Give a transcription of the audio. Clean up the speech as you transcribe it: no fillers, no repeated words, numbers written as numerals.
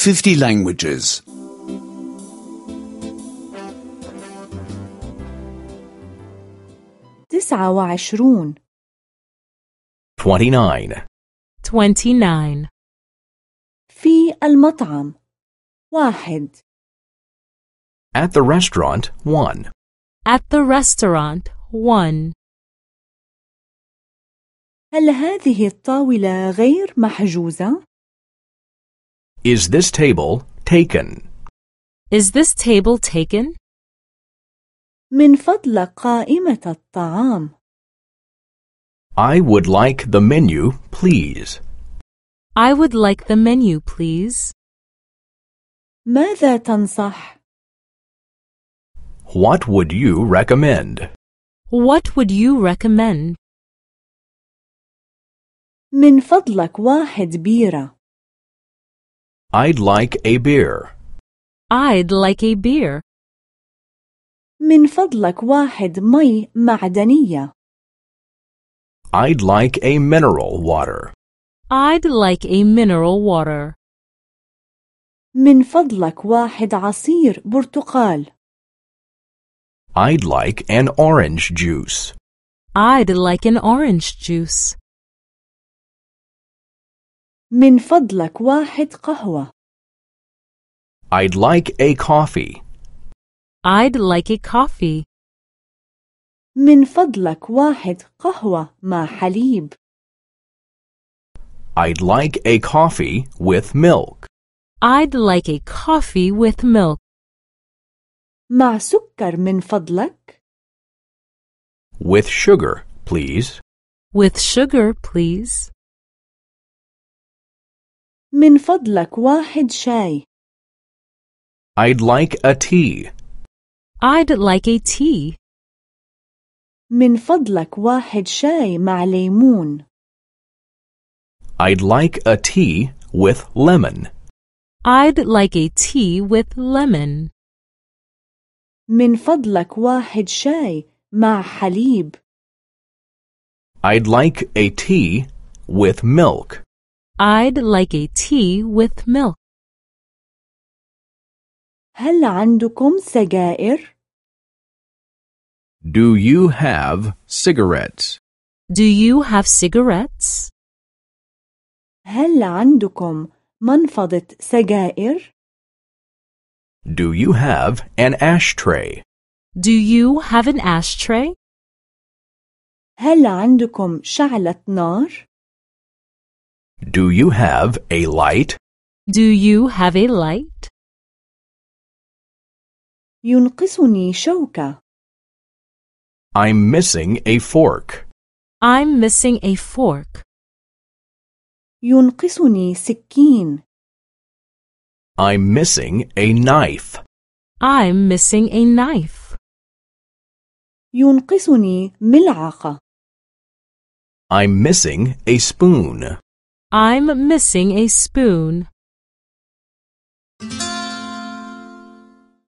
50 languages. 29 29. في المطعم 1 At the restaurant, 1. At the restaurant, 1. هل هذه الطاولة غير محجوزة؟ Is this table taken? Is this table taken? من فضلك قائمة الطعام. I would like the menu, please. I would like the menu, please. ماذا تنصح؟ What would you recommend? What would you recommend? من فضلك 1 بيرة. I'd like a beer. I'd like a beer. من فضلك 1 مي معدنية. I'd like a mineral water. I'd like a mineral water. من فضلك 1 عصير برتقال. I'd like an orange juice. I'd like an orange juice. من فضلك 1 قهوة. I'd like a coffee. I'd like a coffee. من فضلك 1 قهوة مع حليب. I'd like a coffee with milk. I'd like a coffee with milk. مع سكر من فضلك. With sugar, please. With sugar, please. من فضلك 1 شاي. I'd like a tea. I'd like a tea. من فضلك 1 شاي مع ليمون. I'd like a tea with lemon. I'd like a tea with lemon. من فضلك 1 شاي مع حليب. I'd like a tea with milk. I'd like a tea with milk. هل عندكم سجائر؟ Do you have cigarettes? Do you have cigarettes? هل عندكم منفضة سجائر؟ Do you have an ashtray? Do you have an ashtray? هل عندكم شعلة نار؟ Do you have a light? Do you have a light? ينقصني شوكة. I'm missing a fork. I'm missing a fork. ينقصني سكين. I'm missing a knife. I'm missing a knife. ينقصني ملعقة. I'm missing a spoon. I'm missing a spoon.